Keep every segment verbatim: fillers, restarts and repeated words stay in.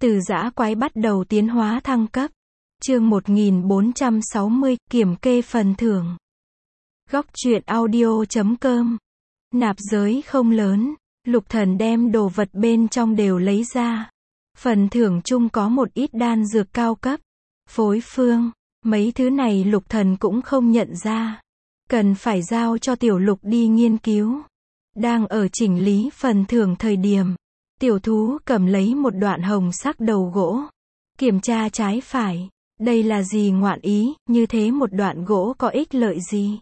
Từ dã quái bắt đầu tiến hóa thăng cấp. Chương một nghìn bốn trăm sáu mươi, kiểm kê phần thưởng. Góc truyện audio chấm com. Nạp giới không lớn, Lục Thần đem đồ vật bên trong đều lấy ra. Phần thưởng chung có một ít đan dược cao cấp, phối phương, mấy thứ này Lục Thần cũng không nhận ra. Cần phải giao cho Tiểu Lục đi nghiên cứu. Đang ở chỉnh lý phần thưởng thời điểm, tiểu thú cầm lấy một đoạn hồng sắc đầu gỗ. Kiểm tra trái phải. Đây là gì ngoạn ý, như thế một đoạn gỗ có ích lợi gì?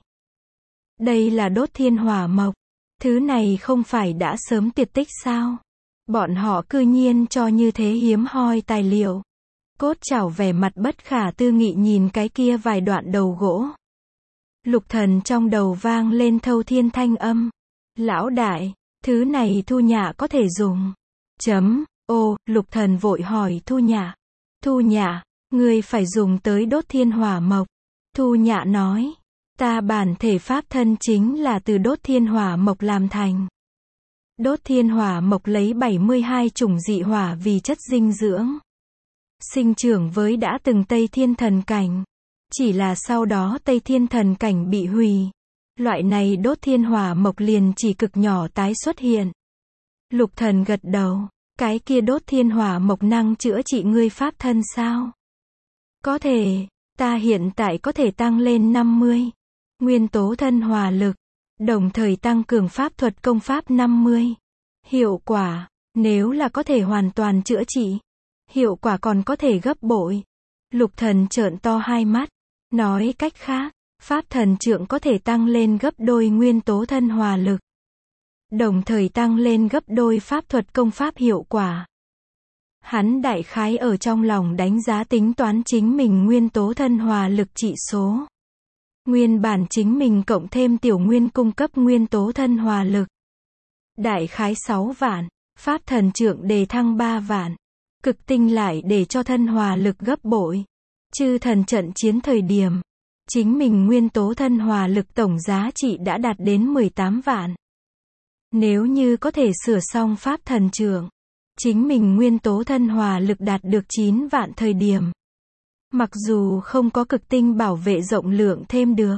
Đây là đốt thiên hỏa mộc. Thứ này không phải đã sớm tuyệt tích sao? Bọn họ cư nhiên cho như thế hiếm hoi tài liệu. Cốt chảo vẻ mặt bất khả tư nghị nhìn cái kia vài đoạn đầu gỗ. Lục Thần trong đầu vang lên thâu thiên thanh âm. Lão đại, thứ này Thu Nhã có thể dùng. Chấm, ô, Lục Thần vội hỏi Thu Nhã. Thu Nhã, ngươi phải dùng tới đốt thiên hỏa mộc. Thu Nhã nói, ta bản thể pháp thân chính là từ đốt thiên hỏa mộc làm thành. Đốt thiên hỏa mộc lấy bảy mươi hai chủng dị hỏa vì chất dinh dưỡng. Sinh trưởng với đã từng Tây Thiên Thần Cảnh. Chỉ là sau đó Tây Thiên Thần Cảnh bị hủy. Loại này đốt thiên hỏa mộc liền chỉ cực nhỏ tái xuất hiện. Lục Thần gật đầu, cái kia đốt thiên hỏa mộc năng chữa trị ngươi pháp thân sao? Có thể, ta hiện tại có thể tăng lên năm mươi. Nguyên tố thân hỏa lực, đồng thời tăng cường pháp thuật công pháp năm mươi. Hiệu quả, nếu là có thể hoàn toàn chữa trị, hiệu quả còn có thể gấp bội. Lục Thần trợn to hai mắt, nói cách khác, pháp thần trượng có thể tăng lên gấp đôi nguyên tố thân hỏa lực. Đồng thời tăng lên gấp đôi pháp thuật công pháp hiệu quả. Hắn đại khái ở trong lòng đánh giá tính toán chính mình nguyên tố thân hỏa lực trị số. Nguyên bản chính mình cộng thêm tiểu nguyên cung cấp nguyên tố thân hỏa lực. Đại khái sáu vạn, pháp thần trượng đề thăng ba vạn. Cực tinh lại để cho thân hỏa lực gấp bội. Chư thần trận chiến thời điểm, chính mình nguyên tố thân hỏa lực tổng giá trị đã đạt đến mười tám vạn. Nếu như có thể sửa xong pháp thần trượng, chính mình nguyên tố thân hỏa lực đạt được chín vạn thời điểm. Mặc dù không có cực tinh bảo vệ rộng lượng thêm được,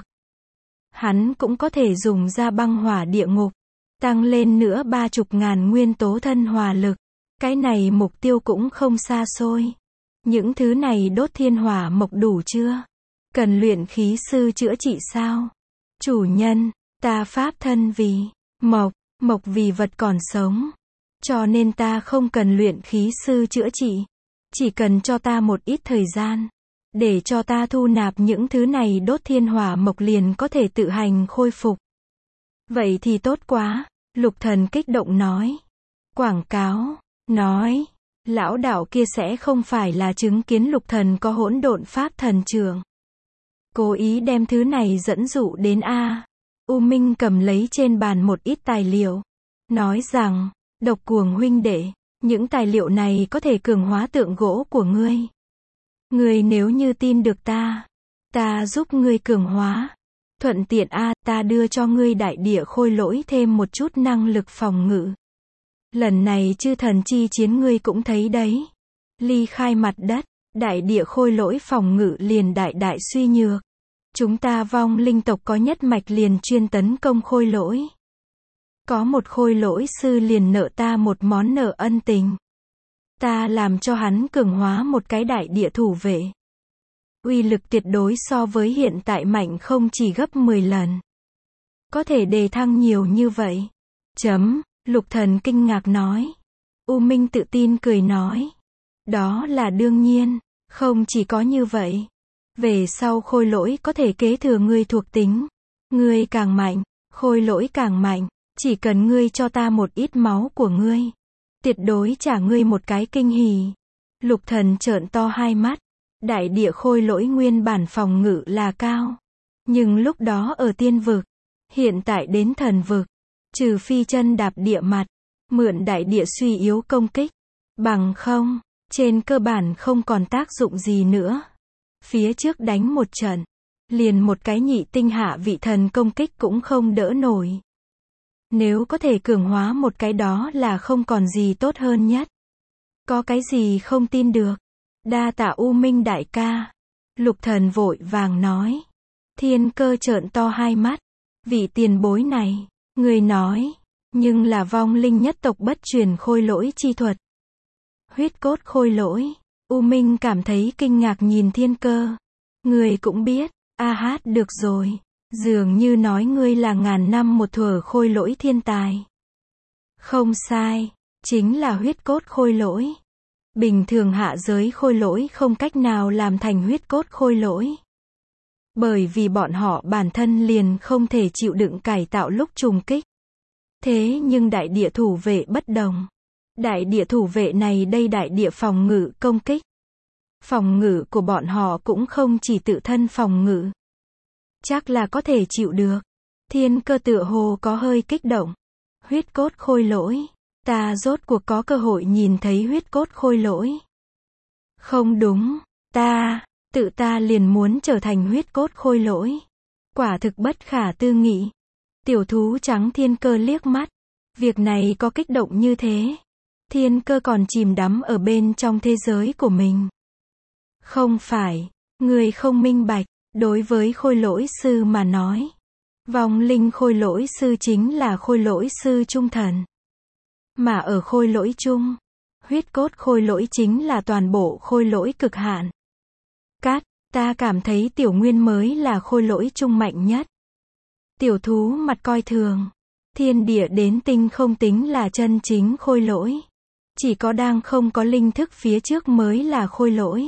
hắn cũng có thể dùng ra băng hỏa địa ngục, tăng lên nữa ba chục ngàn nguyên tố thân hỏa lực. Cái này mục tiêu cũng không xa xôi. Những thứ này đốt thiên hỏa mộc đủ chưa? Cần luyện khí sư chữa trị sao? Chủ nhân, ta pháp thân vì mộc, mộc vì vật còn sống. Cho nên ta không cần luyện khí sư chữa trị. Chỉ cần cho ta một ít thời gian. Để cho ta thu nạp những thứ này đốt thiên hỏa mộc liền có thể tự hành khôi phục. Vậy thì tốt quá, Lục Thần kích động nói. Quảng cáo, nói, lão đạo kia sẽ không phải là chứng kiến Lục Thần có hỗn độn pháp thần trượng. Cố ý đem thứ này dẫn dụ đến A. U Minh cầm lấy trên bàn một ít tài liệu. Nói rằng, Độc Cuồng huynh đệ, những tài liệu này có thể cường hóa tượng gỗ của ngươi. Ngươi nếu như tin được ta, ta giúp ngươi cường hóa. Thuận tiện A, ta đưa cho ngươi đại địa khôi lỗi thêm một chút năng lực phòng ngự. Lần này chư thần chi chiến ngươi cũng thấy đấy. Ly khai mặt đất, đại địa khôi lỗi phòng ngự liền đại đại suy nhược. Chúng ta vong linh tộc có nhất mạch liền chuyên tấn công khôi lỗi. Có một khôi lỗi sư liền nợ ta một món nợ ân tình. Ta làm cho hắn cường hóa một cái đại địa thủ vệ. Uy lực tuyệt đối so với hiện tại mạnh không chỉ gấp mười lần. Có thể đề thăng nhiều như vậy. Chấm, Lục Thần kinh ngạc nói. U Minh tự tin cười nói. Đó là đương nhiên, không chỉ có như vậy. Về sau khôi lỗi có thể kế thừa ngươi thuộc tính. Ngươi càng mạnh, khôi lỗi càng mạnh. Chỉ cần ngươi cho ta một ít máu của ngươi. Tuyệt đối trả ngươi một cái kinh hỉ. Lục Thần trợn to hai mắt. Đại địa khôi lỗi nguyên bản phòng ngự là cao. Nhưng lúc đó ở tiên vực. Hiện tại đến thần vực. Trừ phi chân đạp địa mặt. Mượn đại địa suy yếu công kích. Bằng không, trên cơ bản không còn tác dụng gì nữa. Phía trước đánh một trận. Liền một cái nhị tinh hạ vị thần công kích cũng không đỡ nổi. Nếu có thể cường hóa một cái đó là không còn gì tốt hơn nhất. Có cái gì không tin được? Đa tạ U Minh đại ca. Lục Thần vội vàng nói. Thiên Cơ trợn to hai mắt. Vị tiền bối này, người nói, nhưng là vong linh nhất tộc bất truyền khôi lỗi chi thuật. Huyết cốt khôi lỗi. U Minh cảm thấy kinh ngạc nhìn Thiên Cơ. Người cũng biết, a hát được rồi. Dường như nói ngươi là ngàn năm một thuở khôi lỗi thiên tài. Không sai, chính là huyết cốt khôi lỗi. Bình thường hạ giới khôi lỗi không cách nào làm thành huyết cốt khôi lỗi. Bởi vì bọn họ bản thân liền không thể chịu đựng cải tạo lúc trùng kích. Thế nhưng đại địa thủ vệ bất đồng. Đại địa thủ vệ này đây đại địa phòng ngự công kích. Phòng ngự của bọn họ cũng không chỉ tự thân phòng ngự. Chắc là có thể chịu được. Thiên Cơ tựa hồ có hơi kích động. Huyết cốt khôi lỗi. Ta rốt cuộc có cơ hội nhìn thấy huyết cốt khôi lỗi. Không đúng, ta, tự ta liền muốn trở thành huyết cốt khôi lỗi. Quả thực bất khả tư nghị. Tiểu thú trắng Thiên Cơ liếc mắt. Việc này có kích động như thế. Thiên Cơ còn chìm đắm ở bên trong thế giới của mình. Không phải, người không minh bạch, đối với khôi lỗi sư mà nói. Vong linh khôi lỗi sư chính là khôi lỗi sư trung thần. Mà ở khôi lỗi chung, huyết cốt khôi lỗi chính là toàn bộ khôi lỗi cực hạn. Cát, ta cảm thấy tiểu nguyên mới là khôi lỗi trung mạnh nhất. Tiểu thú mặt coi thường. Thiên địa đến tinh không tính là chân chính khôi lỗi. Chỉ có đang không có linh thức phía trước mới là khôi lỗi.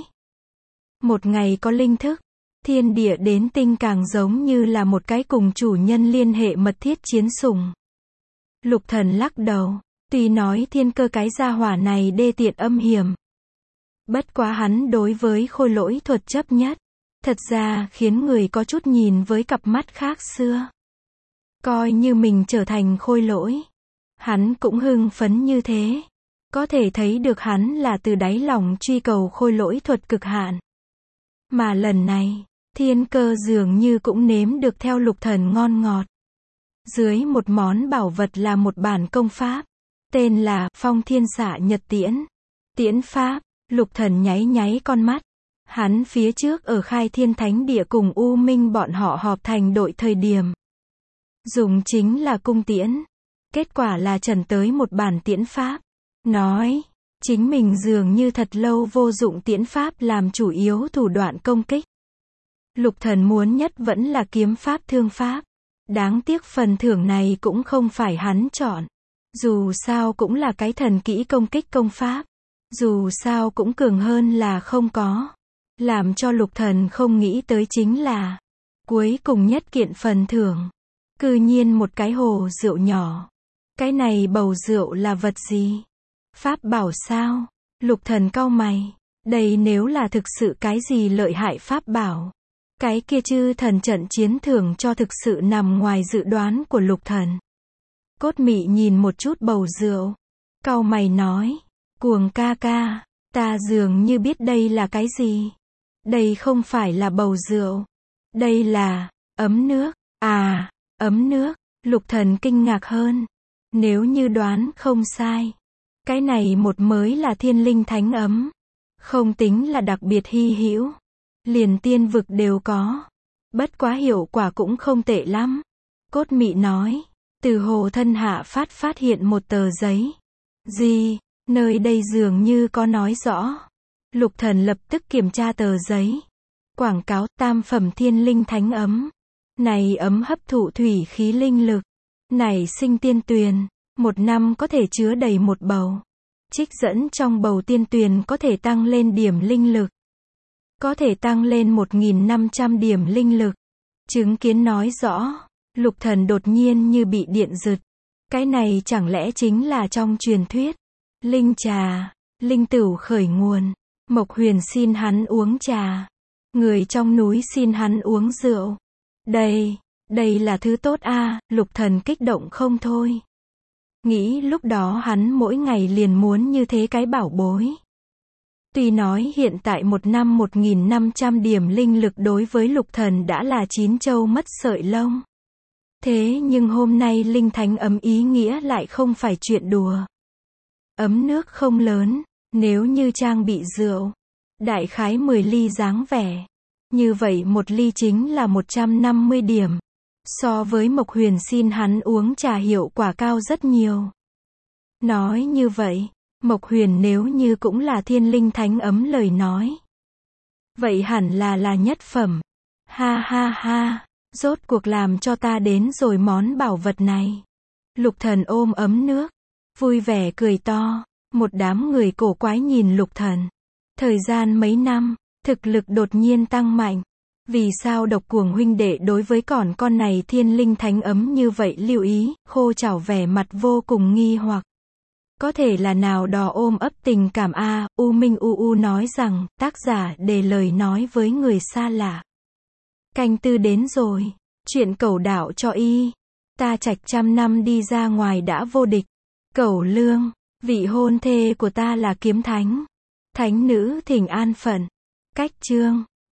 Một ngày có linh thức, thiên địa đến tinh càng giống như là một cái cùng chủ nhân liên hệ mật thiết chiến sủng. Lục Thần lắc đầu. Tuy nói Thiên Cơ cái gia hỏa này đê tiện âm hiểm. Bất quá hắn đối với khôi lỗi thuật chấp nhất. Thật ra khiến người có chút nhìn với cặp mắt khác xưa. Coi như mình trở thành khôi lỗi. Hắn cũng hưng phấn như thế. Có thể thấy được hắn là từ đáy lòng truy cầu khôi lỗi thuật cực hạn. Mà lần này, Thiên Cơ dường như cũng nếm được theo Lục Thần ngon ngọt. Dưới một món bảo vật là một bản công pháp. Tên là Phong Thiên Xạ Nhật Tiễn. Tiễn pháp, Lục Thần nháy nháy con mắt. Hắn phía trước ở Khai Thiên Thánh Địa cùng U Minh bọn họ họp thành đội thời điểm. Dùng chính là cung tiễn. Kết quả là trần tới một bản tiễn pháp. Nói, chính mình dường như thật lâu vô dụng tiễn pháp làm chủ yếu thủ đoạn công kích. Lục Thần muốn nhất vẫn là kiếm pháp thương pháp. Đáng tiếc phần thưởng này cũng không phải hắn chọn. Dù sao cũng là cái thần kỹ công kích công pháp. Dù sao cũng cường hơn là không có. Làm cho Lục Thần không nghĩ tới chính là cuối cùng nhất kiện phần thưởng. Cư nhiên một cái hồ rượu nhỏ. Cái này bầu rượu là vật gì? Pháp bảo sao? Lục Thần cau mày. Đây nếu là thực sự cái gì lợi hại pháp bảo. Cái kia chư thần trận chiến thưởng cho thực sự nằm ngoài dự đoán của Lục Thần. Cốt Mị nhìn một chút bầu rượu. Cau mày nói. Cuồng ca ca, ta dường như biết đây là cái gì. Đây không phải là bầu rượu. Đây là ấm nước. À, ấm nước. Lục Thần kinh ngạc hơn. Nếu như đoán không sai. Cái này một mới là thiên linh thánh ấm. Không tính là đặc biệt hy hữu. Liền tiên vực đều có. Bất quá hiệu quả cũng không tệ lắm. Cốt Mị nói. Từ hồ thân hạ phát phát hiện một tờ giấy. Gì? Nơi đây dường như có nói rõ. Lục Thần lập tức kiểm tra tờ giấy. Quảng cáo tam phẩm thiên linh thánh ấm. Này ấm hấp thụ thủy khí linh lực. Này sinh tiên tuyền. Một năm có thể chứa đầy một bầu. Trích dẫn trong bầu tiên tuyền có thể tăng lên điểm linh lực. Có thể tăng lên một nghìn năm trăm điểm linh lực. Chứng kiến nói rõ. Lục Thần đột nhiên như bị điện giật. Cái này chẳng lẽ chính là trong truyền thuyết. Linh trà. Linh tửu khởi nguồn. Mộc Huyền xin hắn uống trà. Người trong núi xin hắn uống rượu. Đây, đây là thứ tốt a, à, Lục Thần kích động không thôi. Nghĩ lúc đó hắn mỗi ngày liền muốn như thế cái bảo bối. Tuy nói hiện tại một năm một nghìn năm trăm điểm linh lực đối với Lục Thần đã là chín châu mất sợi lông. Thế nhưng hôm nay linh thánh ấm ý nghĩa lại không phải chuyện đùa. Ấm nước không lớn, Nếu như trang bị rượu, đại khái mười ly dáng vẻ. Như vậy một ly chính là một trăm năm mươi điểm. So với Mộc Huyền xin hắn uống trà hiệu quả cao rất nhiều. Nói như vậy, Mộc Huyền nếu như cũng là thiên linh thánh ấm lời nói. Vậy hẳn là là nhất phẩm. Ha ha ha, rốt cuộc làm cho ta đến rồi món bảo vật này. Lục Thần ôm ấm nước, vui vẻ cười to. Một đám người cổ quái nhìn Lục Thần. Thời gian mấy năm, thực lực đột nhiên tăng mạnh. Vì sao Độc Cuồng huynh đệ đối với còn con này thiên linh thánh ấm như vậy lưu ý, Khô Chảo vẻ mặt vô cùng nghi hoặc. Có thể là nào đó ôm ấp tình cảm a, U Minh U U nói rằng, tác giả để lời nói với người xa lạ. Canh tư đến rồi, chuyện cẩu đạo cho y. Ta Trạch trăm năm đi ra ngoài đã vô địch. Cẩu Lương, vị hôn thê của ta là kiếm thánh. Thánh nữ thỉnh an phận. Cách chương